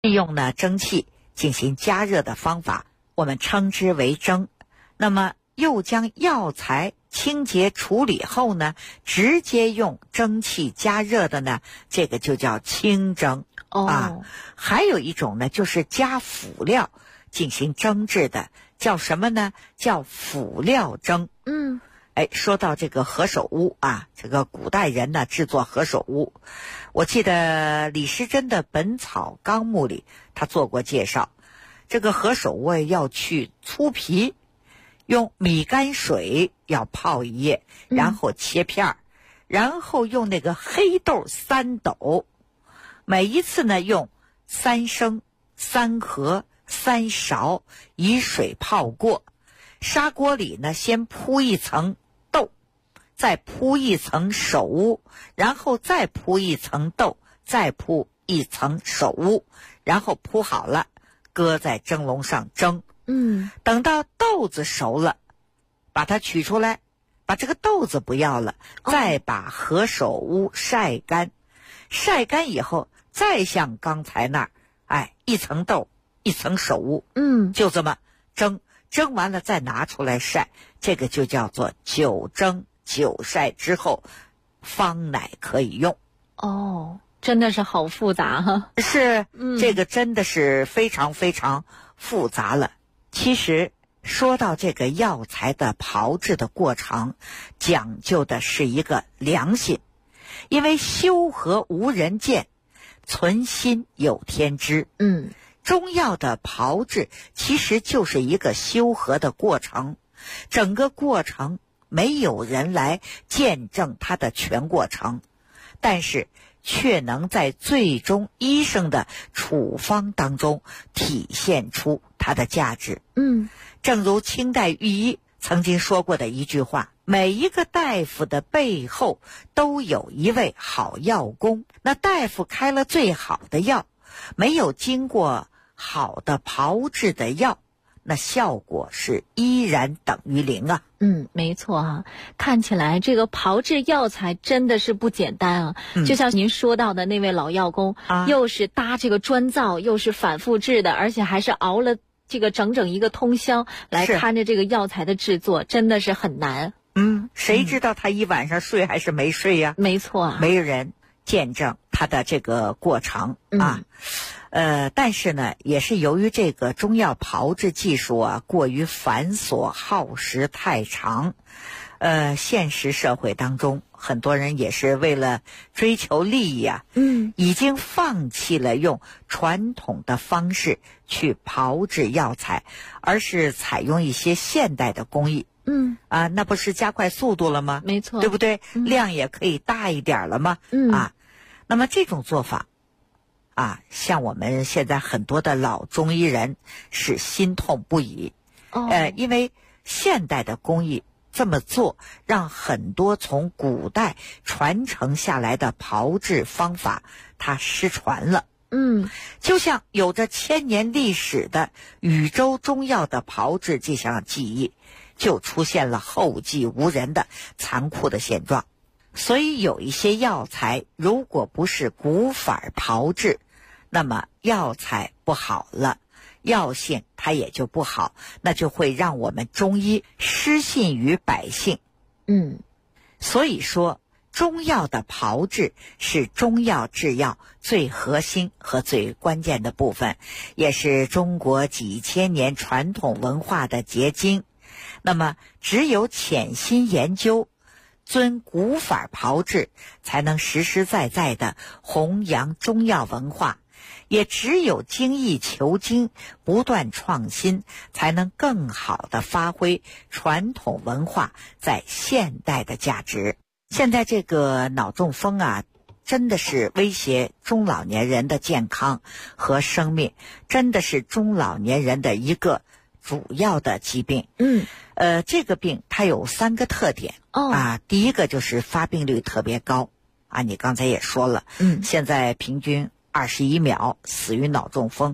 利用呢蒸汽进行加热的方法，我们称之为蒸。那么又将药材清洁处理后呢，直接用蒸汽加热的呢，这个就叫清蒸。还有一种呢，就是加辅料进行蒸制的，叫什么呢？叫辅料蒸。说到这个何首乌啊，这个古代人呢制作何首乌，我记得李时珍的《本草纲目》里他做过介绍，这个何首乌要去粗皮，用米泔水要泡一夜，然后切片然后用那个黑豆3斗，每一次呢用3升、3合、3勺以水泡过，砂锅里呢先铺一层豆，再铺一层首乌，然后再铺一层豆，再铺一层首乌，然后铺好了，搁在蒸笼上蒸。等到豆子熟了，把它取出来，把这个豆子不要了，再把何首乌晒干，晒干以后再像刚才那儿，一层豆一层首乌，就这么蒸，蒸完了再拿出来晒，这个就叫做久蒸久晒之后方乃可以用。 真的是好复杂哈。 是，这个真的是非常非常复杂了。其实说到这个药材的炮制的过程，讲究的是一个良心，因为修和无人见，存心有天知。中药的炮制其实就是一个修和的过程，整个过程没有人来见证它的全过程，但是却能在最终医生的处方当中体现出它的价值。正如清代御医曾经说过的一句话，每一个大夫的背后都有一位好药工，那大夫开了最好的药，没有经过好的炮制的药，那效果是依然等于零啊。 没错啊，看起来这个炮制药材真的是不简单啊。就像您说到的那位老药工，又是搭这个砖灶，又是反复制的，而且还是熬了这个整整一个通宵来看着这个药材的制作，真的是很难。 谁知道他一晚上睡还是没睡呀？ 没错啊， 没人见证他的这个过程啊。但是呢，也是由于这个中药炮制技术啊过于繁琐，耗时太长，现实社会当中很多人也是为了追求利益啊，已经放弃了用传统的方式去炮制药材，而是采用一些现代的工艺。那不是加快速度了吗？ 没错， 对不对？量也可以大一点了吗？那么这种做法像我们现在很多的老中医人是心痛不已。因为现代的工艺这么做，让很多从古代传承下来的炮制方法它失传了。就像有着1000年历史的禹州中药的炮制这项技艺，就出现了后继无人的残酷的现状。所以有一些药材如果不是古法炮制，那么药材不好了，药性它也就不好，那就会让我们中医失信于百姓。所以说中药的炮制是中药制药最核心和最关键的部分，也是中国几千年传统文化的结晶。那么只有潜心研究，遵古法炮制，才能实实在在的弘扬中药文化，也只有精益求精，不断创新，才能更好的发挥传统文化在现代的价值。现在这个脑中风真的是威胁中老年人的健康和生命，真的是中老年人的一个主要的疾病。这个病它有3个特点。第一个就是发病率特别高你刚才也说了，现在平均21秒死于脑中风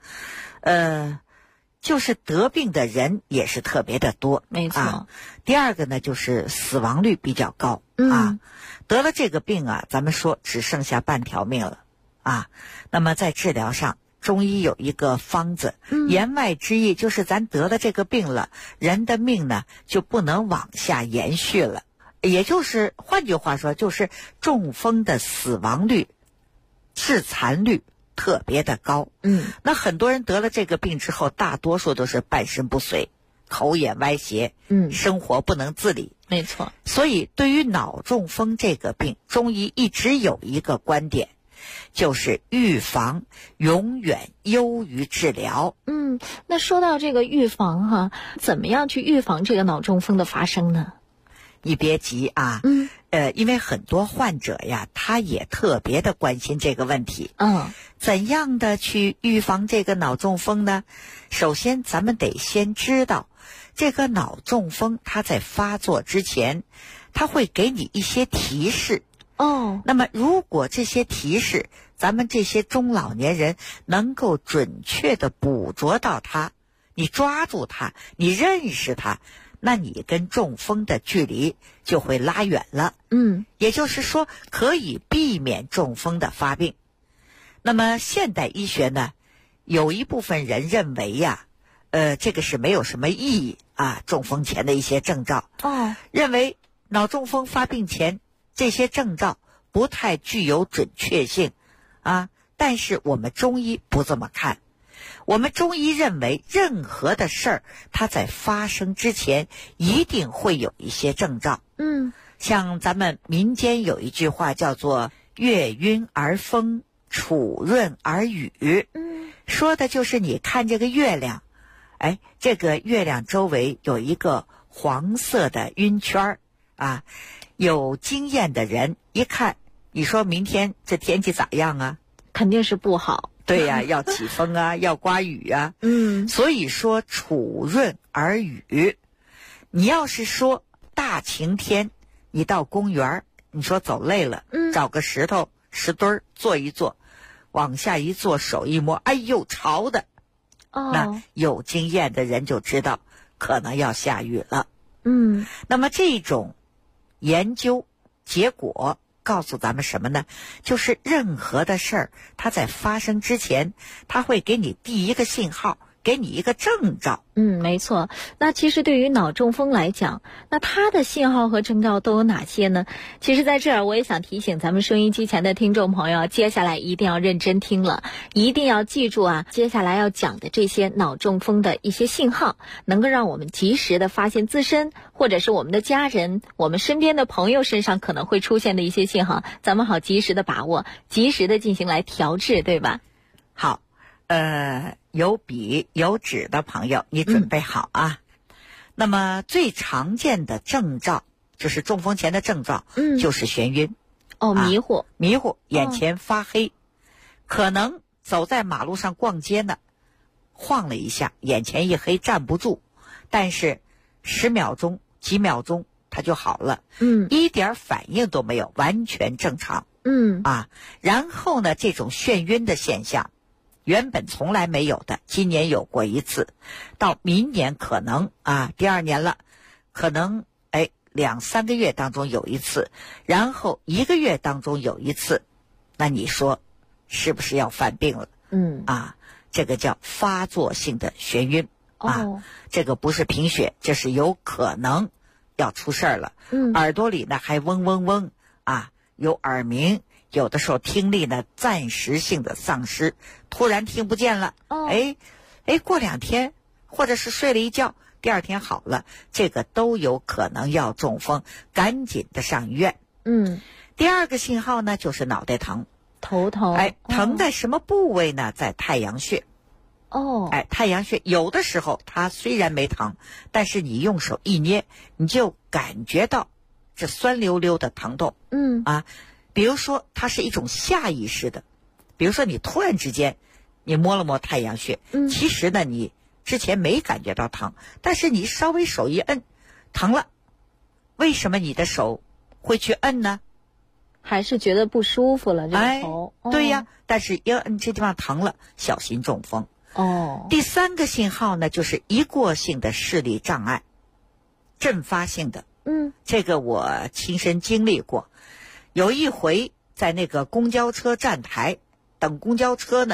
就是得病的人也是特别的多。 没错。 第二个呢，就是死亡率比较高得了这个病咱们说只剩下半条命了那么在治疗上中医有一个方子，言外之意就是咱得了这个病了，人的命呢就不能往下延续了。也就是换句话说，就是中风的死亡率、致残率特别的高。那很多人得了这个病之后，大多数都是半身不遂，口眼歪斜，生活不能自理。 没错。 所以对于脑中风这个病，中医一直有一个观点，就是预防永远优于治疗。 那说到这个预防怎么样去预防这个脑中风的发生呢？ 你别急啊，因为很多患者呀，他也特别的关心这个问题。怎样的去预防这个脑中风呢？首先咱们得先知道，这个脑中风它在发作之前，它会给你一些提示。那么如果这些提示咱们这些中老年人能够准确的捕捉到它，你抓住它，你认识它，那你跟中风的距离就会拉远了。也就是说可以避免中风的发病。那么现代医学呢，有一部分人认为呀，这个是没有什么意义啊，中风前的一些征兆。认为脑中风发病前这些征兆不太具有准确性啊。但是我们中医不这么看，我们中医认为任何的事儿它在发生之前一定会有一些征兆。像咱们民间有一句话叫做月晕而风，楚润而雨。说的就是你看这个月亮，这个月亮周围有一个黄色的晕圈啊。有经验的人一看，你说明天这天气咋样啊？ 肯定是不好。 对呀，要起风啊，要刮雨啊。所以说楚润而雨。你要是说大晴天，你到公园，你说走累了，找个石头石墩儿坐一坐，往下一坐，手一摸，哎呦，潮的。那有经验的人就知道可能要下雨了。那么这种研究结果告诉咱们什么呢？就是任何的事儿，它在发生之前，它会给你第一个信号，给你一个征兆。 没错。那其实对于脑中风来讲，那它的信号和征兆都有哪些呢？其实在这儿我也想提醒咱们收音机前的听众朋友，接下来一定要认真听了，一定要记住接下来要讲的这些脑中风的一些信号，能够让我们及时的发现自身或者是我们的家人、我们身边的朋友身上可能会出现的一些信号，咱们好及时的把握，及时的进行来调治，对吧？ 好，有笔有纸的朋友，你准备好啊。那么最常见的征兆，就是中风前的征兆，就是眩晕。 迷糊， 眼前发黑，可能走在马路上逛街呢，晃了一下，眼前一黑站不住，但是10秒钟、几秒钟它就好了，一点反应都没有，完全正常。然后呢，这种眩晕的现象原本从来没有的，今年有过一次，到明年可能第2年了，可能2-3个月当中有一次，然后1个月当中有一次，那你说是不是要犯病了？这个叫发作性的眩晕这个不是贫血，这是有可能要出事儿了。耳朵里呢还嗡嗡嗡有耳鸣，有的时候听力呢暂时性的丧失，突然听不见了。过2天或者是睡了一觉，第2天好了，这个都有可能要中风，赶紧的上医院。第2个信号呢就是脑袋疼， 头疼。 疼在什么部位呢？在太阳穴。太阳穴有的时候它虽然没疼，但是你用手一捏，你就感觉到这酸溜溜的疼痛。比如说它是一种下意识的，比如说你突然之间你摸了摸太阳穴，其实呢你之前没感觉到疼，但是你稍微手一摁，疼了。为什么你的手会去摁呢？ 还是觉得不舒服了，这个头。 对呀，但是一摁这地方疼了，小心中风。第3个信号呢，就是一过性的视力障碍，阵发性的。这个我亲身经历过。有一回在那个公交车站台等公交车呢，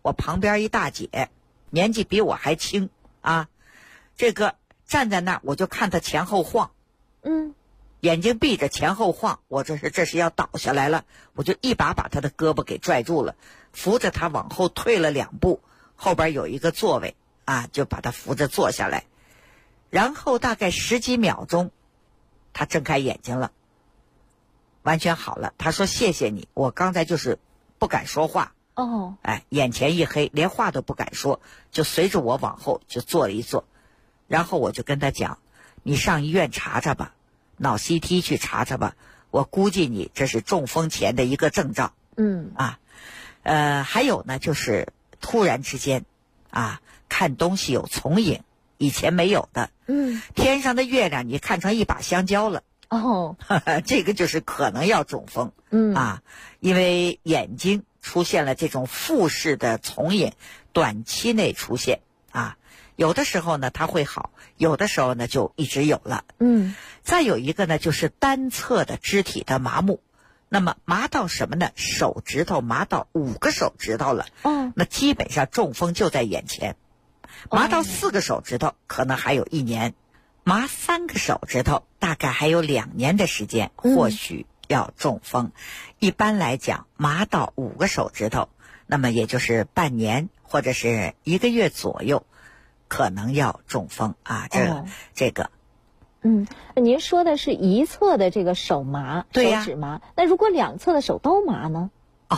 我旁边一大姐，年纪比我还轻啊，这个站在那儿，我就看她前后晃，眼睛闭着前后晃，我这是要倒下来了，我就一把她的胳膊给拽住了，扶着她往后退了2步，后边有一个座位啊，就把她扶着坐下来，然后大概10几秒钟，她睁开眼睛了，完全好了。她说谢谢你，我刚才就是不敢说话。眼前一黑，连话都不敢说，就随着我往后就坐了一坐，然后我就跟他讲，你上医院查查吧，脑 CT 去查查吧，我估计你这是中风前的一个征兆。还有呢，就是突然之间啊，看东西有重影，以前没有的。天上的月亮你看成一把香蕉了。这个就是可能要中风。因为眼睛出现了这种复视的重影，短期内出现啊，有的时候呢它会好，有的时候呢就一直有了。再有一个呢就是单侧的肢体的麻木，那么麻到什么呢？手指头麻到5个手指头了。那基本上中风就在眼前。麻到4个手指头可能还有1年，麻3个手指头大概还有2年的时间，或许要中风。一般来讲，麻到5个手指头，那么也就是半年或者是1个月左右，可能要中风啊。这个。 您说的是一侧的这个手麻， 对呀， 手指麻。那如果2侧的手都麻呢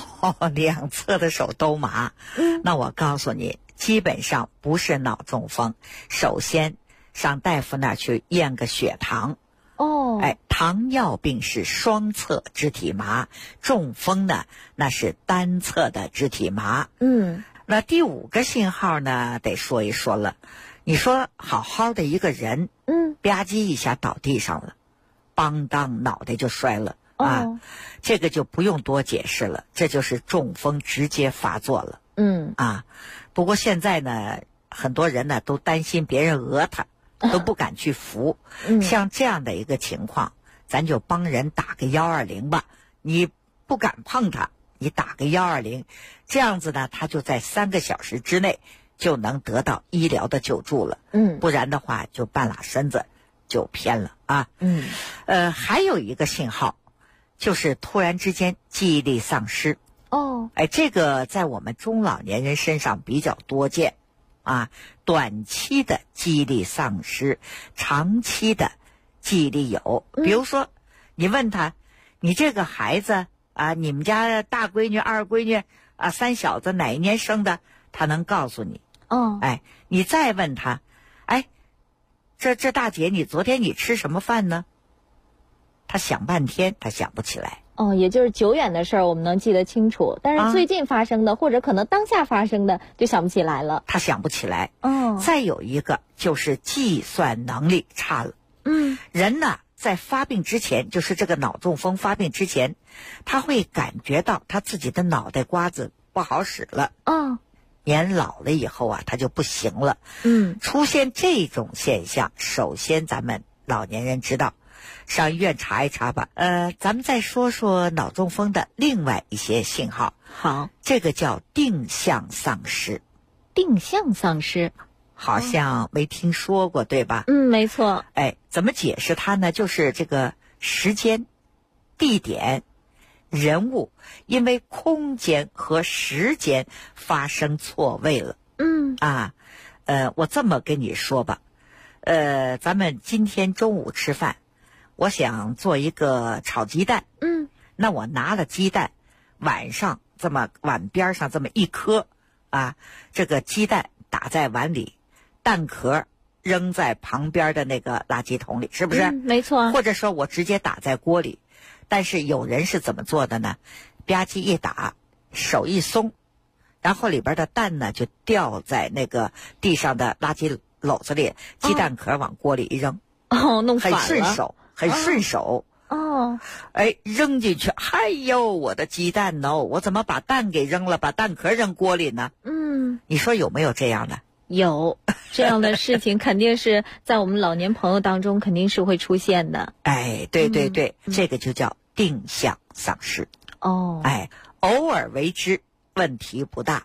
？2侧的手都麻。那我告诉你，基本上不是脑中风。首先上大夫那儿去验个血糖。糖尿病是双侧肢体麻，中风呢那是单侧的肢体麻。那第5个信号呢得说一说了。你说好好的一个人，吧唧一下倒地上了，邦当脑袋就摔了啊，这个就不用多解释了，这就是中风直接发作了。不过现在呢，很多人呢都担心别人讹他，都不敢去扶。像这样的一个情况，咱就帮人打个120吧。你不敢碰他，你打个120，这样子呢，他就在3个小时之内就能得到医疗的救助了。不然的话就半拉身子就偏了啊。还有一个信号，就是突然之间记忆力丧失。这个在我们中老年人身上比较多见啊，短期的记忆力丧失，长期的记忆力有。比如说你问他，你这个孩子啊，你们家大闺女、二闺女啊、3小子哪一年生的，他能告诉你。你再问他，这大姐，你昨天你吃什么饭呢？他想半天，他想不起来。 也就是久远的事儿我们能记得清楚，但是最近发生的，或者可能当下发生的就想不起来了。 他想不起来。再有一个就是计算能力差了。人呢在发病之前，就是这个脑中风发病之前，他会感觉到他自己的脑袋瓜子不好使了。年老了以后啊，他就不行了。出现这种现象，首先咱们老年人知道，上医院查一查吧。咱们再说说脑中风的另外一些信号。 好， 这个叫定向丧失。 定向丧失好像没听说过，对吧？ 没错。 怎么解释它呢？就是这个时间、地点、人物因为空间和时间发生错位了。我这么跟你说吧，咱们今天中午吃饭，我想做一个炒鸡蛋。那我拿了鸡蛋，晚上这么碗边上这么一颗啊，这个鸡蛋打在碗里，蛋壳扔在旁边的那个垃圾桶里，是不是？ 没错。 或者说我直接打在锅里，但是有人是怎么做的呢？吧唧一打，手一松，然后里边的蛋呢就掉在那个地上的垃圾篓子里，鸡蛋壳往锅里一扔。 弄反了。 很顺手。扔进去，哎呦，我的鸡蛋哦，我怎么把蛋给扔了，把蛋壳扔锅里呢？你说有没有这样的？ 有，这样的事情肯定是在我们老年朋友当中肯定是会出现的。 对，这个就叫定向丧失。偶尔为之，问题不大。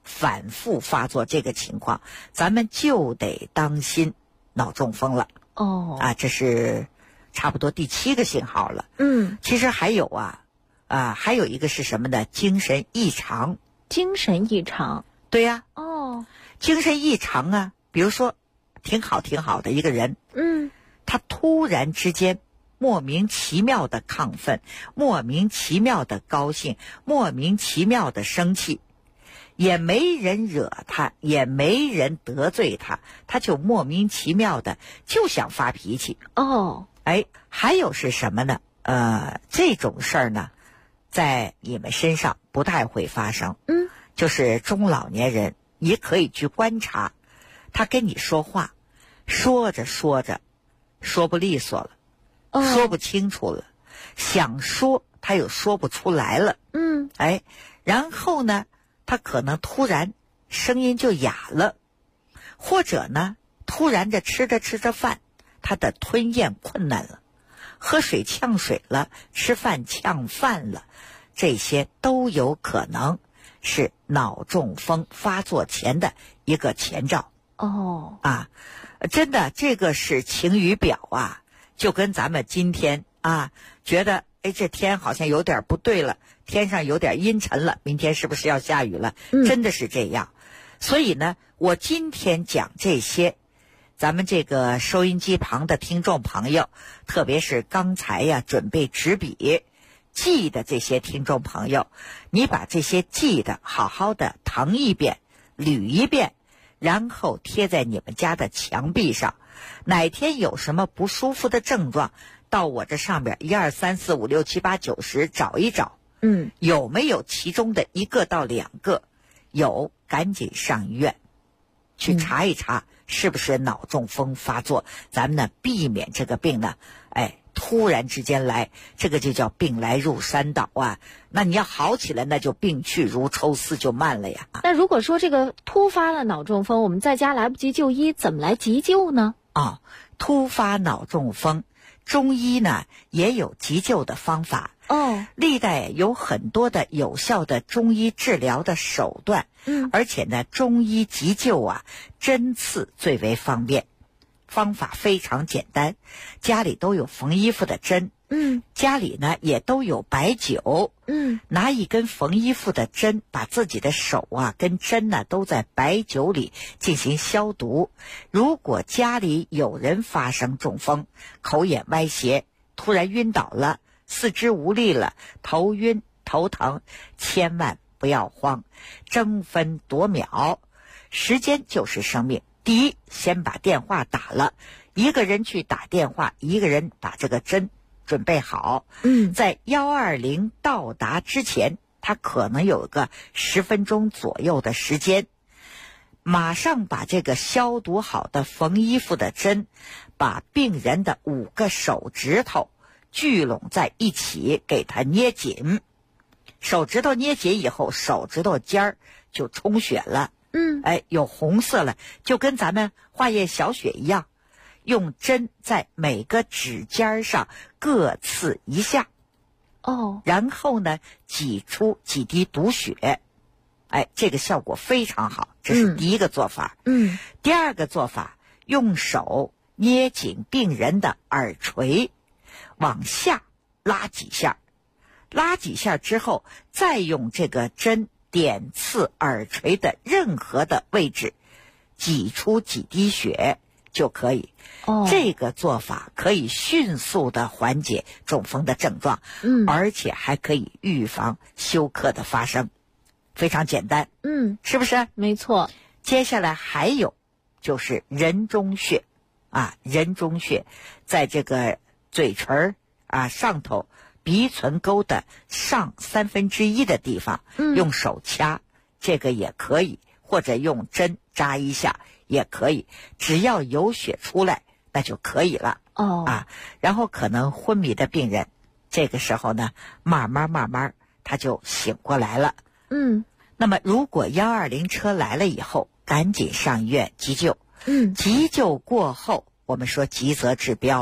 反复发作这个情况，咱们就得当心脑中风了。这是差不多第7个信号了。其实还有还有一个是什么呢？精神异常。 精神异常？ 对呀。精神异常啊，比如说挺好的一个人，他突然之间莫名其妙的亢奋，莫名其妙的高兴，莫名其妙的生气，也没人惹他，也没人得罪他，他就莫名其妙的就想发脾气。还有是什么呢？这种事儿呢，在你们身上不太会发生。就是中老年人也可以去观察，他跟你说话，说着说着说不利索了，说不清楚了，想说他又说不出来了。然后呢，他可能突然声音就哑了，或者呢，突然的吃着饭，他的吞咽困难了，喝水呛水了，吃饭呛饭了，这些都有可能是脑中风发作前的一个前兆。真的，这个是晴雨表啊，就跟咱们今天觉得这天好像有点不对了，天上有点阴沉了，明天是不是要下雨了？真的是这样。所以呢，我今天讲这些，咱们这个收音机旁的听众朋友，特别是刚才准备纸笔记的这些听众朋友，你把这些记的好好的誊一遍，捋一遍，然后贴在你们家的墙壁上。哪天有什么不舒服的症状，到我这上边1、2、3、4、5、6、7、8、9、10找一找，有没有其中的1个到2个？有，赶紧上医院去查一查，是不是脑中风发作？咱们呢，避免这个病呢，突然之间来，这个就叫病来如山倒啊。那你要好起来，那就病去如抽丝，就慢了呀。 那如果说这个突发了脑中风，我们在家来不及就医，怎么来急救呢？ 突发脑中风，中医呢也有急救的方法。历代有很多的有效的中医治疗的手段。而且呢，中医急救针刺最为方便，方法非常简单，家里都有缝衣服的针，家里呢也都有白酒，拿一根缝衣服的针，把自己的手跟针呢都在白酒里进行消毒。如果家里有人发生中风，口眼歪斜，突然晕倒了，四肢无力了，头晕头疼，千万不要慌，争分夺秒，时间就是生命。第一，先把电话打了，一个人去打电话，一个人把这个针准备好。在120到达之前，他可能有个10分钟左右的时间，马上把这个消毒好的缝衣服的针，把病人的5个手指头聚拢在一起，给它捏紧。手指头捏紧以后，手指头尖儿就充血了。有红色了，就跟咱们化验小血一样，用针在每个指尖上各刺一下。然后呢，挤出几滴毒血。这个效果非常好，这是第一个做法。第二个做法，用手捏紧病人的耳垂，往下拉几下，拉几下之后，再用这个针点刺耳垂的任何的位置，挤出几滴血就可以。这个做法可以迅速的缓解中风的症状，而且还可以预防休克的发生，非常简单。是不是？ 没错。 接下来还有就是人中穴人中穴在这个嘴唇上头鼻唇沟的上1/3的地方，用手掐，这个也可以，或者用针扎一下也可以，只要有血出来那就可以了。然后可能昏迷的病人，这个时候呢，慢慢他就醒过来了。那么如果120车来了以后，赶紧上医院急救。急救过后，我们说急则治标，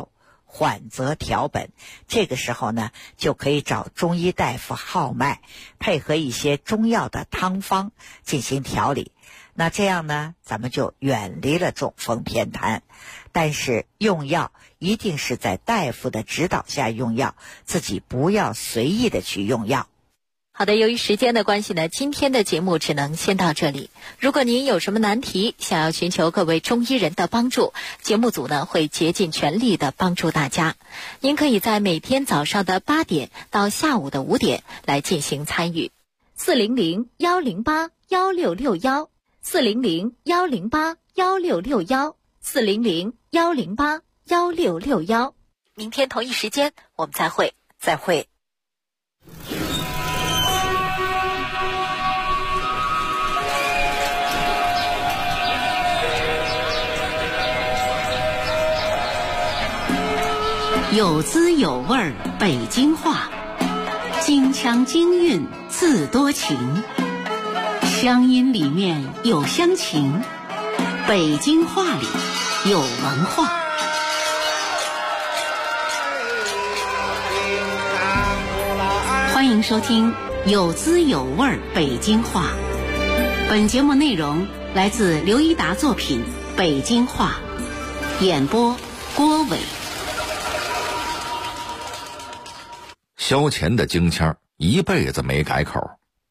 缓则调本。这个时候呢，就可以找中医大夫号脉，配合一些中药的汤方进行调理。那这样呢，咱们就远离了中风偏瘫。但是用药一定是在大夫的指导下用药，自己不要随意的去用药。 好的，由于时间的关系呢，今天的节目只能先到这里。如果您有什么难题，想要寻求各位中医人的帮助，节目组呢会竭尽全力的帮助大家。您可以在每天早上的8点到下午的5点来进行参与。400-108-1661，400-108-1661，400-108-1661。明天同一时间我们再会。 有滋有味儿北京话，京腔京韵自多情，乡音里面有乡情，北京话里有文化。欢迎收听有滋有味儿北京话。本节目内容来自刘一达作品《北京话》，演播郭伟。 萧乾的京腔一辈子没改口。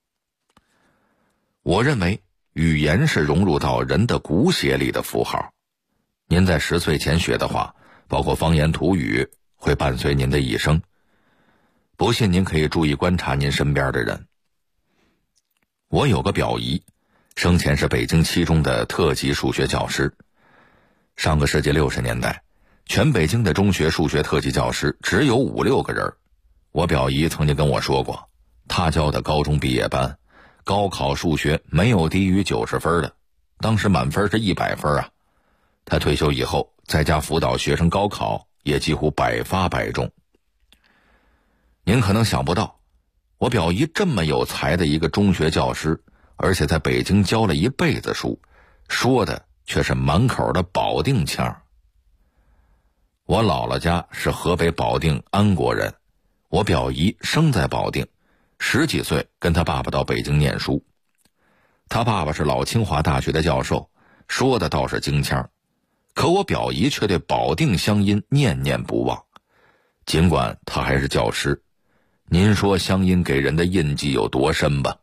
我认为语言是融入到人的骨血里的符号。您在10岁前学的话，包括方言土语，会伴随您的一生。不信您可以注意观察您身边的人。我有个表姨，生前是北京七中的特级数学教师。上个世纪60年代，全北京的中学数学特级教师只有5-6个人。我表姨曾经跟我说过，她教的高中毕业班，高考数学没有低于90分的，当时满分是100分啊。她退休以后，在家辅导学生高考，也几乎百发百中。您可能想不到，我表姨这么有才的一个中学教师，而且在北京教了一辈子书，说的却是满口的保定腔。我姥姥家是河北保定安国人，我表姨生在保定，10几岁跟他爸爸到北京念书。他爸爸是老清华大学的教授，说的倒是京腔，可我表姨却对保定乡音念念不忘。尽管他还是教师，您说乡音给人的印记有多深吧？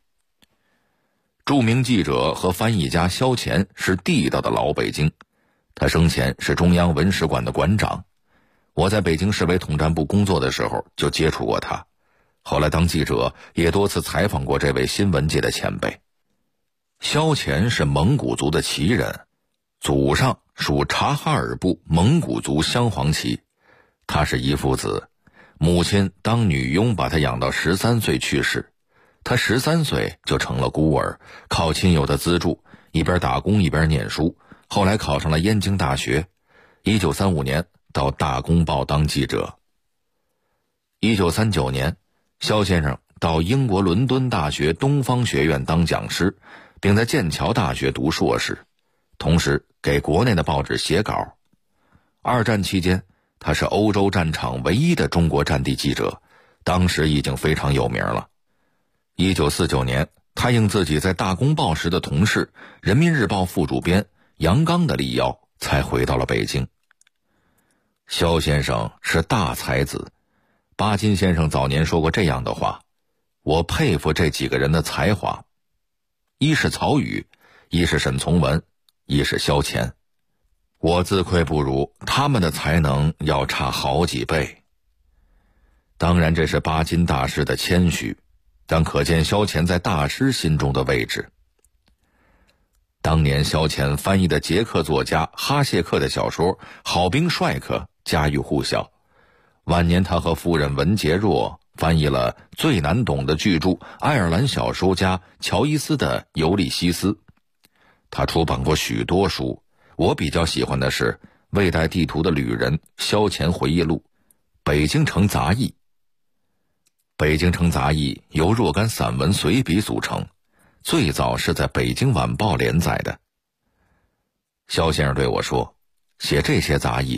著名记者和翻译家萧乾是地道的老北京，他生前是中央文史馆的馆长。我在北京市委统战部工作的时候就接触过他，后来当记者也多次采访过这位新闻界的前辈。萧乾是蒙古族的旗人，祖上属察哈尔部蒙古族镶黄旗。他是一父子，母亲当女佣把他养到13岁去世，他13岁就成了孤儿，靠亲友的资助，一边打工一边念书，后来考上了燕京大学。1935年到大公报当记者。1939年，萧先生到英国伦敦大学东方学院当讲师，并在剑桥大学读硕士，同时给国内的报纸写稿。2战期间，他是欧洲战场唯一的中国战地记者，当时已经非常有名了。1949年，他应自己在大公报时的同事人民日报副主编杨刚的力邀，才回到了北京。萧先生是大才子，巴金先生早年说过这样的话，我佩服这几个人的才华，一是曹禺，一是沈从文，一是萧乾。我自愧不如，他们的才能要差好几倍。当然这是巴金大师的谦虚，但可见萧乾在大师心中的位置。当年萧乾翻译的捷克作家哈谢克的小说《好兵帅克》家喻户晓，晚年他和夫人文洁若翻译了最难懂的巨著爱尔兰小说家乔伊斯的《尤利西斯》。他出版过许多书，我比较喜欢的是《未带地图的旅人》萧乾回忆录、《北京城杂役》。《北京城杂役》由若干散文随笔组成，最早是在《北京晚报》连载的。萧先生对我说，写这些杂役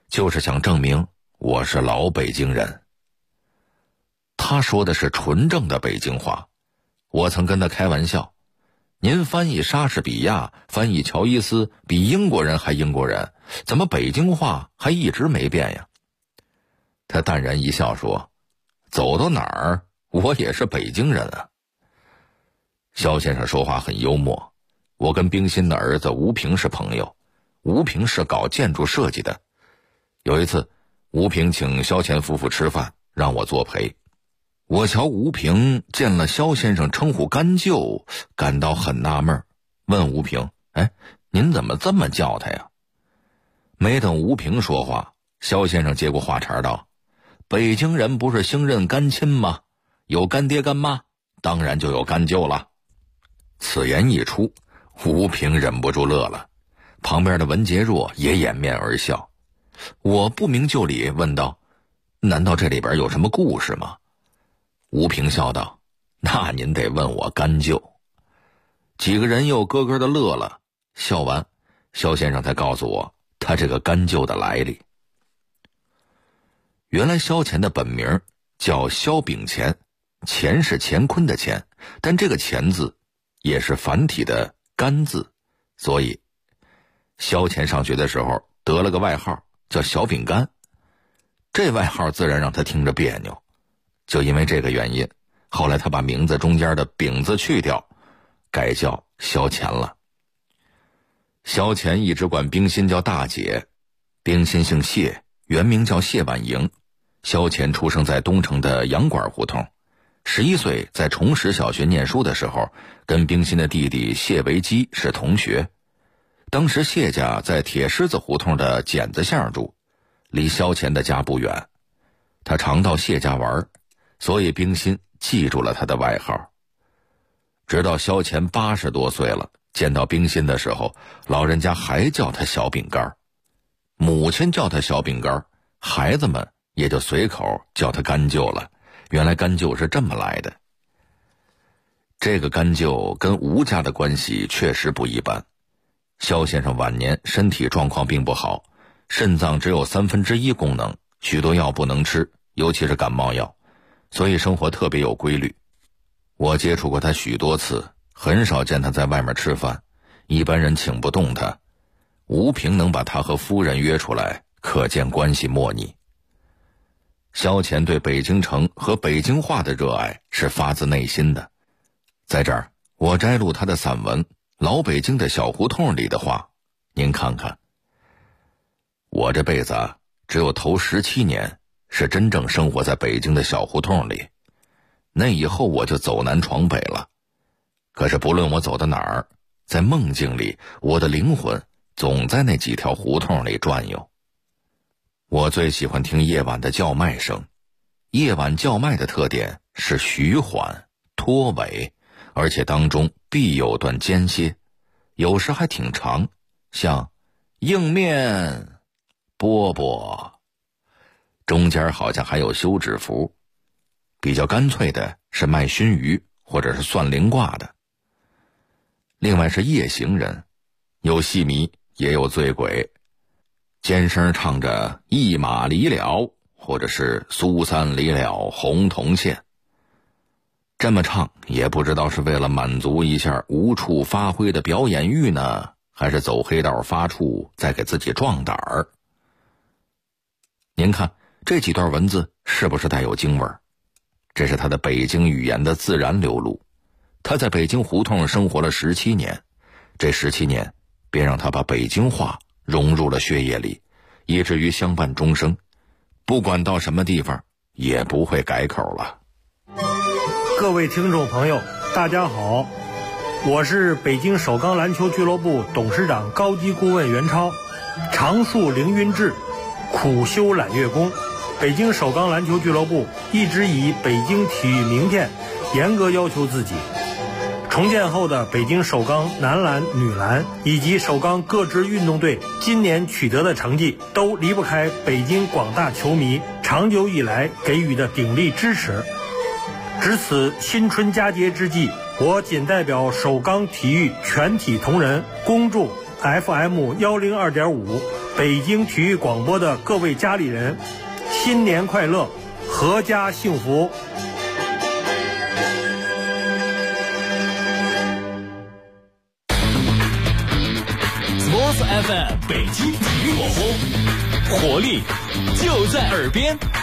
就是想证明我是老北京人。他说的是纯正的北京话，我曾跟他开玩笑，您翻译莎士比亚，翻译乔伊斯，比英国人还英国人，怎么北京话还一直没变呀？他淡然一笑说，走到哪儿我也是北京人啊。肖先生说话很幽默，我跟冰心的儿子吴平是朋友，吴平是搞建筑设计的。有一次吴平请肖乾夫妇吃饭，让我作陪。我瞧吴平见了肖先生称呼干舅，感到很纳闷，问吴平，您怎么这么叫他呀？没等吴平说话，肖先生接过话茬道，北京人不是兴认干亲吗？有干爹干妈，当然就有干舅了。此言一出，吴平忍不住乐了，旁边的文杰若也掩面而笑。我不明就里问道，难道这里边有什么故事吗？吴平笑道，那您得问我干舅。几个人又咯咯的乐了，笑完肖先生才告诉我他这个干舅的来历。原来萧乾的本名叫萧秉乾，乾是乾坤的乾，但这个乾字也是繁体的干字，所以萧乾上学的时候得了个外号叫小饼干，这外号自然让他听着别扭。就因为这个原因，后来他把名字中间的饼字去掉，改叫萧乾了。萧乾一直管冰心叫大姐，冰心姓谢，原名叫谢婉莹。萧乾出生在东城的洋馆胡同，11岁在崇实小学念书的时候，跟冰心的弟弟谢维基是同学。当时谢家在铁狮子胡同的剪子巷住，离萧乾的家不远，他常到谢家玩，所以冰心记住了他的外号。直到萧乾80多岁了，见到冰心的时候，老人家还叫他小饼干，母亲叫他小饼干，孩子们也就随口叫他干舅了。原来干舅是这么来的。这个干舅跟吴家的关系确实不一般。萧先生晚年身体状况并不好，肾脏只有1/3功能，许多药不能吃，尤其是感冒药，所以生活特别有规律。我接触过他许多次，很少见他在外面吃饭，一般人请不动他。吴平能把他和夫人约出来，可见关系莫逆。萧乾对北京城和北京话的热爱是发自内心的。在这儿我摘录他的散文《老北京的小胡同》里的话，您看看。我这辈子只有头17年是真正生活在北京的小胡同里，那以后我就走南闯北了。可是不论我走到哪儿，在梦境里，我的灵魂总在那几条胡同里转悠。我最喜欢听夜晚的叫卖声，夜晚叫卖的特点是徐缓拖尾，而且当中必有段间歇，有时还挺长，像硬面饽饽，中间好像还有休止符。比较干脆的是卖熏鱼或者是算灵卦的。另外是夜行人，有戏迷也有醉鬼，尖声唱着一马离了，或者是苏三离了红铜线。这么唱也不知道是为了满足一下无处发挥的表演欲呢，还是走黑道发怵再给自己壮胆儿。您看这几段文字是不是带有京味儿？这是他的北京语言的自然流露。他在北京胡同生活了17年，这17年便让他把北京话融入了血液里，以至于相伴终生，不管到什么地方也不会改口了。 各位听众朋友，大家好，我是北京首钢篮球俱乐部董事长高级顾问袁超。常树凌云志，苦修揽月功。北京首钢篮球俱乐部一直以北京体育名片严格要求自己。重建后的北京首钢男篮、女篮以及首钢各支运动队今年取得的成绩，都离不开北京广大球迷长久以来给予的鼎力支持。值此新春佳节之际，我谨代表首钢体育全体同仁恭祝 FM102.5 北京体育广播的各位家里人，新年快乐，阖家幸福。 Sports FM 北京体育广播，活力就在耳边。